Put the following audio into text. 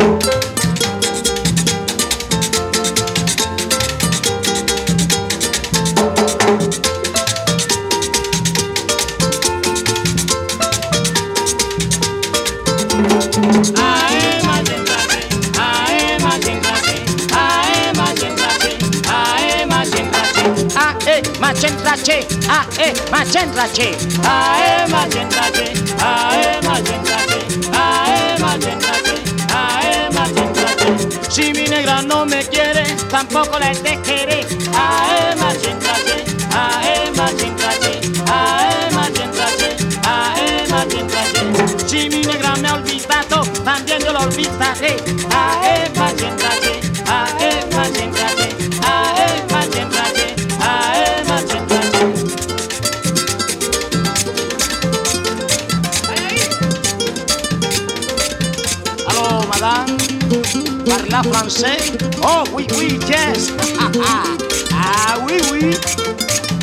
Macentrace, macentrace, macentrace, macentrace. Si mi negra no me quiere, tampoco la dejaré. Macentrace, macentrace, macentrace, macentrace. Si mi negra me ha olvidado, también yo lo olvidaré. Macentrace, macentrace, macentrace. Allô, madame, parla français? Oh, oui, oui, yes. Ah, oui, oui.